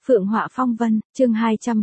Phượng Họa Phong Vân, chương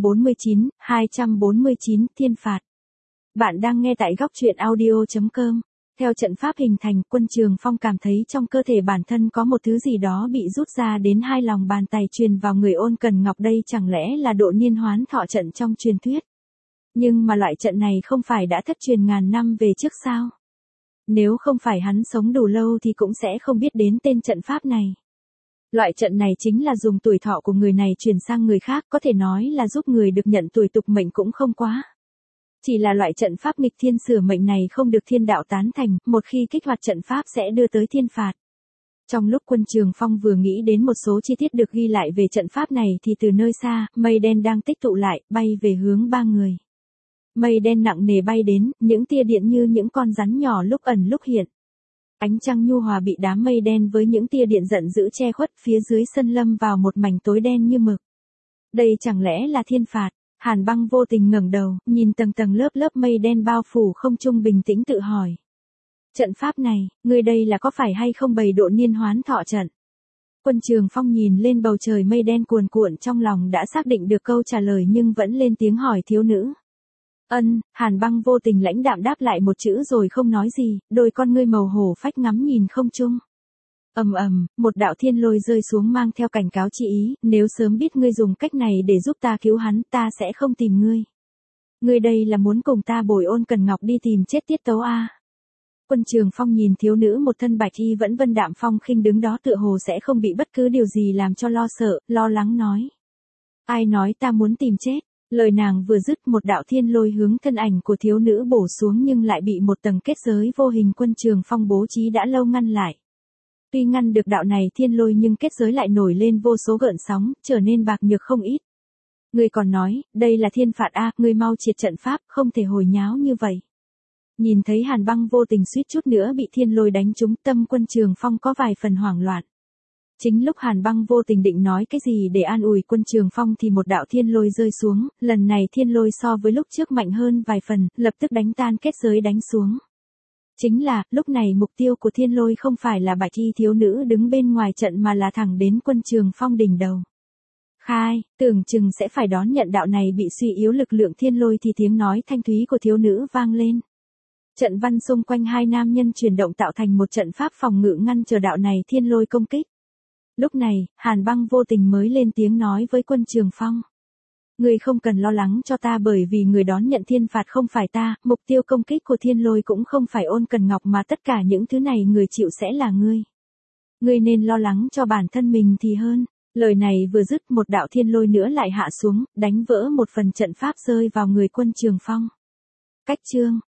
249, Thiên Phạt. Bạn đang nghe tại góc truyện audio.com. Theo trận pháp hình thành, Quân Trường Phong cảm thấy trong cơ thể bản thân có một thứ gì đó bị rút ra đến hai lòng bàn tay truyền vào người Ôn Cần Ngọc, đây chẳng lẽ là độ niên hoán thọ trận trong truyền thuyết. Nhưng mà loại trận này không phải đã thất truyền ngàn năm về trước sao? Nếu không phải hắn sống đủ lâu thì cũng sẽ không biết đến tên trận pháp này. Loại trận này chính là dùng tuổi thọ của người này truyền sang người khác, có thể nói là giúp người được nhận tuổi tục mệnh cũng không quá. Chỉ là loại trận pháp nghịch thiên sửa mệnh này không được thiên đạo tán thành, một khi kích hoạt trận pháp sẽ đưa tới thiên phạt. Trong lúc Quân Trường Phong vừa nghĩ đến một số chi tiết được ghi lại về trận pháp này thì từ nơi xa, mây đen đang tích tụ lại, bay về hướng ba người. Mây đen nặng nề bay đến, những tia điện như những con rắn nhỏ lúc ẩn lúc hiện. Ánh trăng nhu hòa bị đám mây đen với những tia điện giận dữ che khuất, phía dưới sân lâm vào một mảnh tối đen như mực. Đây chẳng lẽ là thiên phạt? Hàn Băng vô tình ngẩng đầu, nhìn tầng tầng lớp lớp mây đen bao phủ không trung, bình tĩnh tự hỏi. Trận pháp này, người đây là có phải hay không bày độ niên hoán thọ trận? Quân Trường Phong nhìn lên bầu trời mây đen cuồn cuộn, trong lòng đã xác định được câu trả lời nhưng vẫn lên tiếng hỏi thiếu nữ. Hàn Băng vô tình lãnh đạm đáp lại một chữ rồi không nói gì, đôi con ngươi màu hổ phách ngắm nhìn không trung. Một đạo thiên lôi rơi xuống mang theo cảnh cáo chi ý, nếu sớm biết ngươi dùng cách này để giúp ta cứu hắn, ta sẽ không tìm ngươi. Ngươi đây là muốn cùng ta bồi Ôn Cần Ngọc đi tìm chết tiết tấu a? Quân Trường Phong nhìn thiếu nữ một thân bạch y vẫn vân đạm phong khinh đứng đó tựa hồ sẽ không bị bất cứ điều gì làm cho lo sợ, lo lắng nói. Ai nói ta muốn tìm chết? Lời nàng vừa dứt, một đạo thiên lôi hướng thân ảnh của thiếu nữ bổ xuống nhưng lại bị một tầng kết giới vô hình Quân Trường Phong bố trí đã lâu ngăn lại. Tuy ngăn được đạo này thiên lôi nhưng kết giới lại nổi lên vô số gợn sóng, trở nên bạc nhược không ít. Ngươi còn nói, đây là thiên phạt a, ngươi mau triệt trận pháp, không thể hồi nháo như vậy. Nhìn thấy Hàn Băng vô tình suýt chút nữa bị thiên lôi đánh trúng, tâm Quân Trường Phong có vài phần hoảng loạn. Chính lúc Hàn Băng vô tình định nói cái gì để an ủi Quân Trường Phong thì một đạo thiên lôi rơi xuống, lần này thiên lôi so với lúc trước mạnh hơn vài phần, lập tức đánh tan kết giới đánh xuống. Chính là, lúc này mục tiêu của thiên lôi không phải là bạch y thiếu nữ đứng bên ngoài trận mà là thẳng đến Quân Trường Phong đỉnh đầu. Khai, tưởng chừng sẽ phải đón nhận đạo này bị suy yếu lực lượng thiên lôi thì tiếng nói thanh thúy của thiếu nữ vang lên. Trận văn xung quanh hai nam nhân chuyển động tạo thành một trận pháp phòng ngự ngăn chờ đạo này thiên lôi công kích. Lúc này, Hàn Băng vô tình mới lên tiếng nói với Quân Trường Phong. Ngươi không cần lo lắng cho ta bởi vì người đón nhận thiên phạt không phải ta, mục tiêu công kích của thiên lôi cũng không phải Ôn Cần Ngọc mà tất cả những thứ này người chịu sẽ là ngươi. Ngươi nên lo lắng cho bản thân mình thì hơn. Lời này vừa dứt, một đạo thiên lôi nữa lại hạ xuống, đánh vỡ một phần trận pháp rơi vào người Quân Trường Phong. Cách chương